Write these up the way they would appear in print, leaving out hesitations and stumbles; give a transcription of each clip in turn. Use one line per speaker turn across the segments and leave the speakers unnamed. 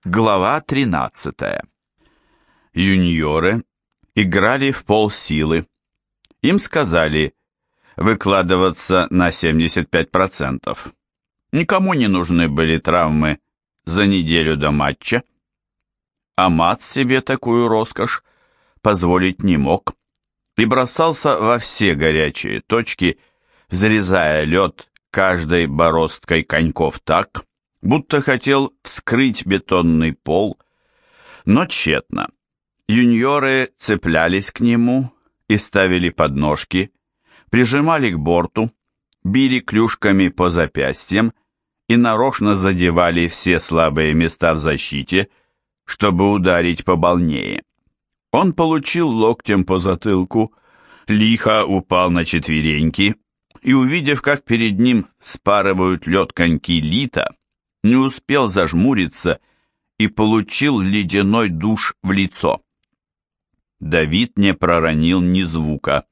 Глава 13. Юниоры играли в полсилы. Им сказали выкладываться на 75%. Никому не нужны были травмы за неделю до матча. Амат себе такую роскошь позволить не мог и бросался во все горячие точки, взрезая лед каждой бороздкой коньков так, будто хотел вскрыть бетонный пол, но тщетно. Юниоры цеплялись к нему и ставили подножки, прижимали к борту, били клюшками по запястьям и нарочно задевали все слабые места в защите, чтобы ударить побольнее. Он получил локтем по затылку, лихо упал на четвереньки и, увидев, как перед ним спарывают лед коньки Лита, не успел зажмуриться и получил ледяной душ в лицо. Давид не проронил ни звука.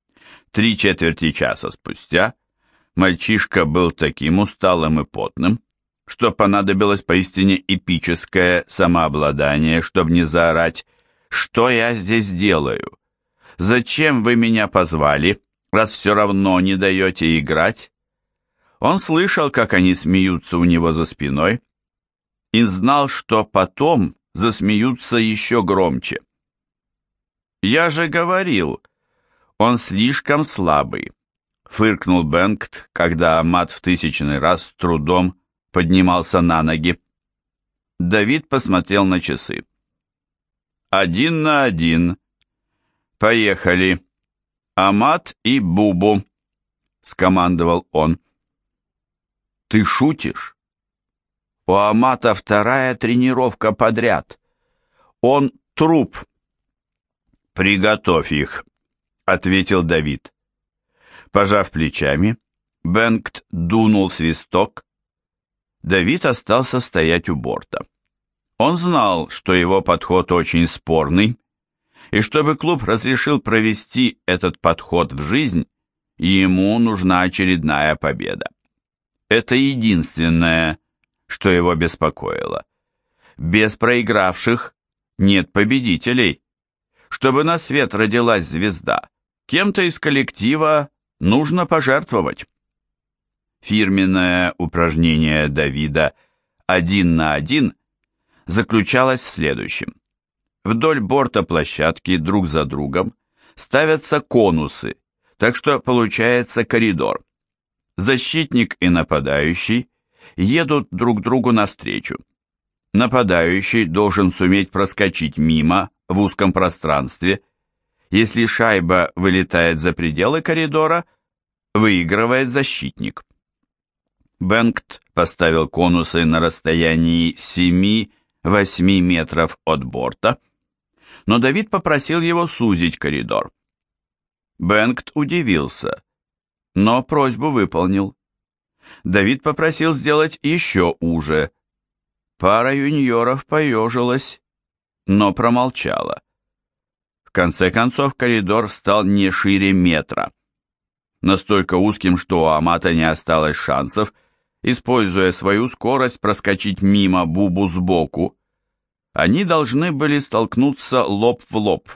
3/4 часа спустя мальчишка был таким усталым и потным, что понадобилось поистине эпическое самообладание, чтобы не заорать: «Что я здесь делаю? Зачем вы меня позвали, раз все равно не даете играть?» Он слышал, как они смеются у него за спиной, и знал, что потом засмеются еще громче. «Я же говорил, он слишком слабый», — фыркнул Бенгт, когда Амат в 1000-й раз с трудом поднимался на ноги. Давид посмотрел на часы. 1 на 1. Поехали. Амат и Бубу», — скомандовал он. «Ты шутишь? У Амата 2-я тренировка подряд. Он труп». «Приготовь их», — ответил Давид. Пожав плечами, Бенгт дунул в свисток. Давид остался стоять у борта. Он знал, что его подход очень спорный, и чтобы клуб разрешил провести этот подход в жизнь, ему нужна очередная победа. Это единственное, что его беспокоило. Без проигравших нет победителей. Чтобы на свет родилась звезда, кем-то из коллектива нужно пожертвовать. Фирменное упражнение Давида 1 на 1 заключалось в следующем. Вдоль борта площадки друг за другом ставятся конусы, так что получается коридор. Защитник и нападающий едут друг другу навстречу. Нападающий должен суметь проскочить мимо в узком пространстве. Если шайба вылетает за пределы коридора, выигрывает защитник. Бенгт поставил конусы на расстоянии 7-8 метров от борта, но Давид попросил его сузить коридор. Бенгт удивился, но просьбу выполнил. Давид попросил сделать еще уже. Пара юниоров поежилась, но промолчала. В конце концов коридор стал не шире метра. Настолько узким, что у Амата не осталось шансов, используя свою скорость, проскочить мимо Бубу сбоку. Они должны были столкнуться лоб в лоб.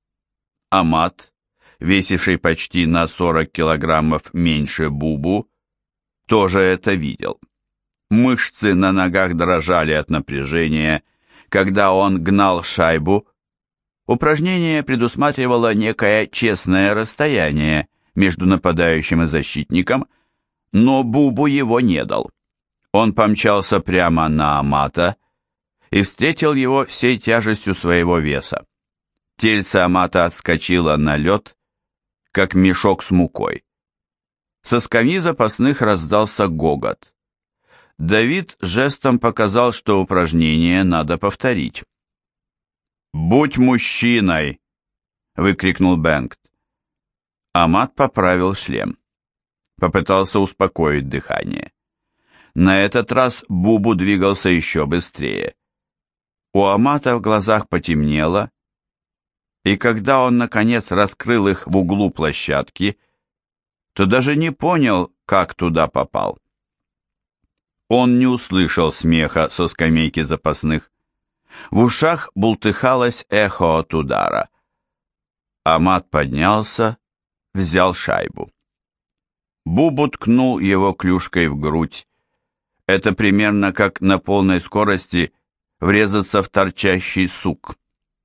Амат, весивший почти на 40 килограммов меньше Бубу, тоже это видел. Мышцы на ногах дрожали от напряжения, когда он гнал шайбу. Упражнение предусматривало некое честное расстояние между нападающим и защитником, но Бубу его не дал. Он помчался прямо на Амата и встретил его всей тяжестью своего веса. Тельце Амата отскочило на лед, как мешок с мукой. Со скамьи запасных раздался гогот. Давид жестом показал, что упражнение надо повторить. «Будь мужчиной!» — выкрикнул Бенгт. Амат поправил шлем. Попытался успокоить дыхание. На этот раз Бубу двигался еще быстрее. У Амата в глазах потемнело, и когда он, наконец, раскрыл их в углу площадки, то даже не понял, как туда попал. Он не услышал смеха со скамейки запасных. В ушах бултыхалось эхо от удара. Амат поднялся, взял шайбу. Бубу ткнул его клюшкой в грудь. Это примерно как на полной скорости врезаться в торчащий сук.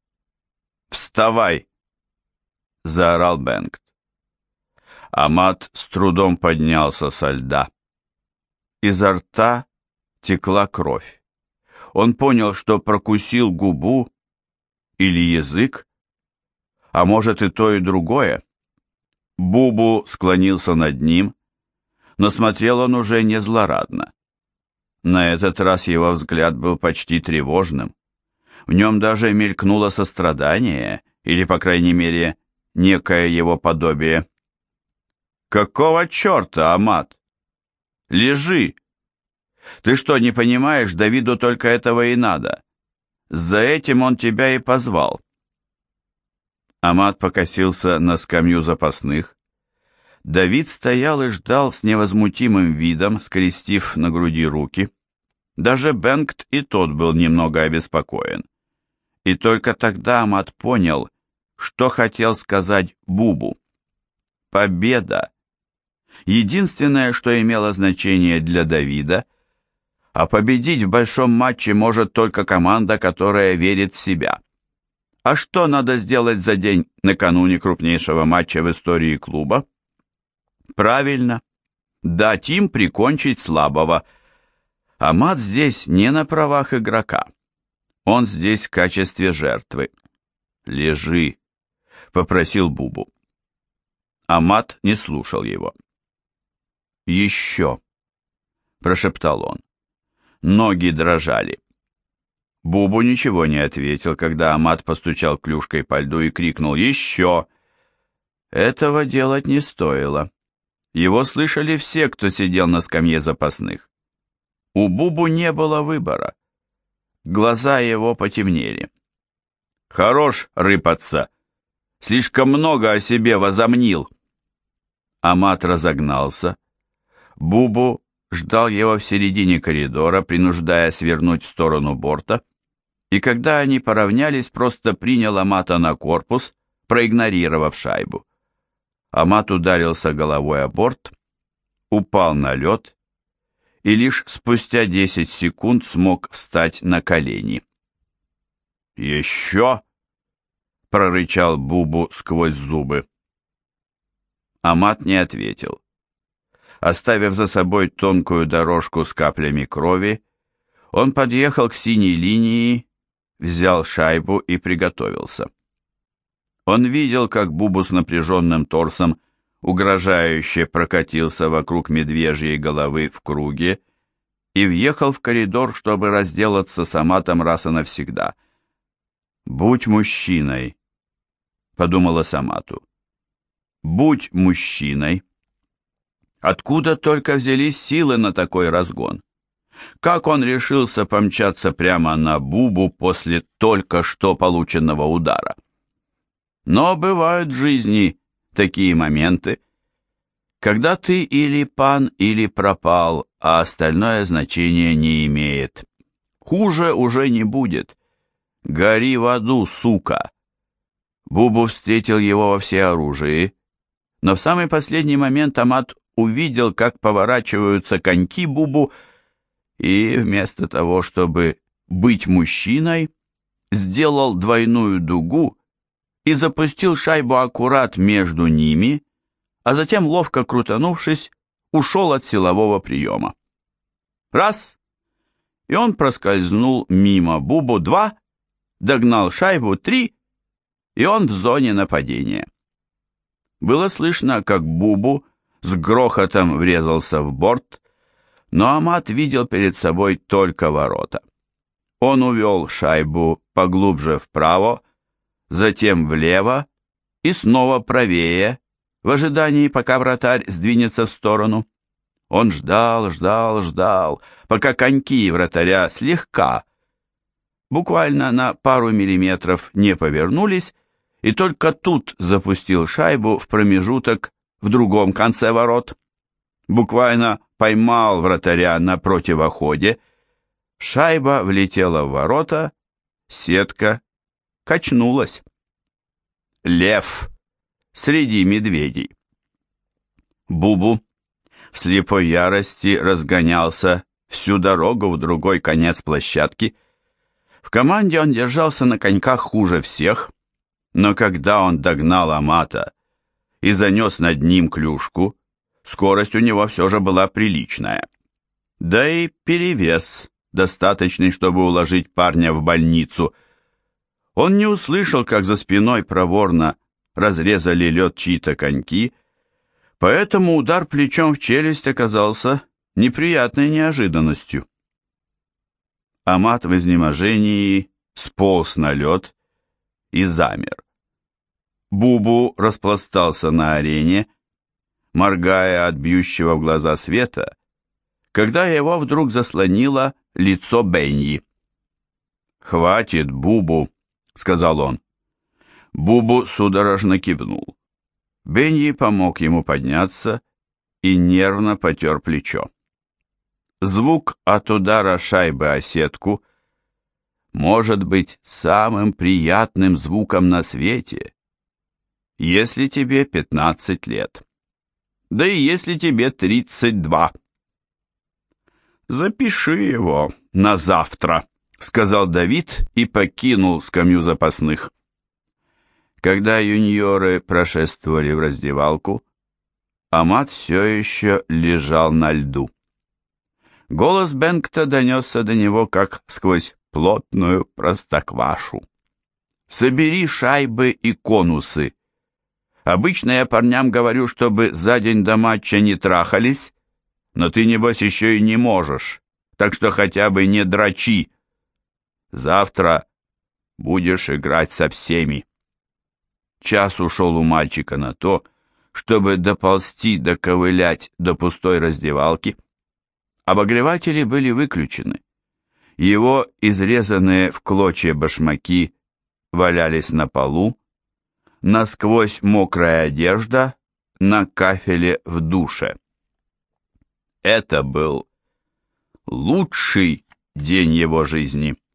«Вставай!» — заорал Бенгт. Амат с трудом поднялся со льда. Изо рта текла кровь. Он понял, что прокусил губу или язык, а может и то, и другое. Бубу склонился над ним, но смотрел он уже не злорадно. На этот раз его взгляд был почти тревожным. В нем даже мелькнуло сострадание, или, по крайней мере, некое его подобие. «Какого черта, Амат? Лежи! Ты что, не понимаешь, Давиду только этого и надо. За этим он тебя и позвал». Амат покосился на скамью запасных. Давид стоял и ждал с невозмутимым видом, скрестив на груди руки. Даже Бенгт и тот был немного обеспокоен. И только тогда Амат понял, что хотел сказать Бубу. Победа. Единственное, что имело значение для Давида, а победить в большом матче может только команда, которая верит в себя. А что надо сделать за день накануне крупнейшего матча в истории клуба? Правильно, дать им прикончить слабого. Амат здесь не на правах игрока. Он здесь в качестве жертвы. «Лежи», — попросил Бубу. Амат не слушал его. «Еще», — прошептал он. Ноги дрожали. Бубу ничего не ответил, когда Амат постучал клюшкой по льду и крикнул «Еще!». Этого делать не стоило. Его слышали все, кто сидел на скамье запасных. У Бубу не было выбора. Глаза его потемнели. «Хорош рыпаться! Слишком много о себе возомнил!» Амат разогнался. Бубу ждал его в середине коридора, принуждая свернуть в сторону борта, и когда они поравнялись, просто принял Амата на корпус, проигнорировав шайбу. Амат ударился головой о борт, упал на лед и лишь спустя 10 секунд смог встать на колени. «Еще!» — прорычал Бубу сквозь зубы. Амат не ответил. Оставив за собой тонкую дорожку с каплями крови, он подъехал к синей линии, взял шайбу и приготовился. Он видел, как Бубу с напряженным торсом угрожающе прокатился вокруг медвежьей головы в круге и въехал в коридор, чтобы разделаться с Аматом раз и навсегда. «Будь мужчиной», — подумалось Амату. «Будь мужчиной». Откуда только взялись силы на такой разгон? Как он решился помчаться прямо на Бубу после только что полученного удара? Но бывают в жизни такие моменты, когда ты или пан, или пропал, а остальное значение не имеет. Хуже уже не будет. Гори в аду, сука! Бубу встретил его во всеоружии, но в самый последний момент Амат увидел, как поворачиваются коньки Бубу, и вместо того, чтобы быть мужчиной, сделал двойную дугу и запустил шайбу аккурат между ними, а затем, ловко крутанувшись, ушел от силового приема. Раз! И он проскользнул мимо Бубу. Два! Догнал шайбу. Три! И он в зоне нападения. Было слышно, как Бубу с грохотом врезался в борт, но Амат видел перед собой только ворота. Он увел шайбу поглубже вправо, затем влево и снова правее, в ожидании, пока вратарь сдвинется в сторону. Он ждал, пока коньки вратаря слегка, буквально на пару миллиметров, не повернулись, и только тут запустил шайбу в промежуток в другом конце ворот. Буквально поймал вратаря на противоходе, шайба влетела в ворота Сетка качнулась. Лев среди медведей. Бубу в слепой ярости разгонялся всю дорогу в другой конец площадки. В команде он держался на коньках хуже всех, но когда он догнал Амата и занес над ним клюшку, скорость у него все же была приличная. Да и перевес, достаточный, чтобы уложить парня в больницу. Он не услышал, как за спиной проворно разрезали лед чьи-то коньки, поэтому удар плечом в челюсть оказался неприятной неожиданностью. Амат в изнеможении сполз на лед и замер. Бубу распластался на арене, моргая от бьющего в глаза света, когда его вдруг заслонило лицо Беньи. «Хватит, Бубу», — сказал он. Бубу судорожно кивнул. Беньи помог ему подняться и нервно потер плечо. Звук от удара шайбы о сетку может быть самым приятным звуком на свете, если тебе 15 лет. Да и если тебе 32. «Запиши его на завтра», — сказал Давид и покинул скамью запасных. Когда юниоры прошествовали в раздевалку, Амат все еще лежал на льду. Голос Бенгта донесся до него, как сквозь плотную простоквашу. «Собери шайбы и конусы. Обычно я парням говорю, чтобы за день до матча не трахались, но ты, небось, еще и не можешь, так что хотя бы не дрочи. Завтра будешь играть со всеми». Час ушел у мальчика на то, чтобы доковылять до пустой раздевалки. Обогреватели были выключены. Его изрезанные в клочья башмаки валялись на полу, насквозь мокрая одежда на кафеле в душе. Это был лучший день его жизни.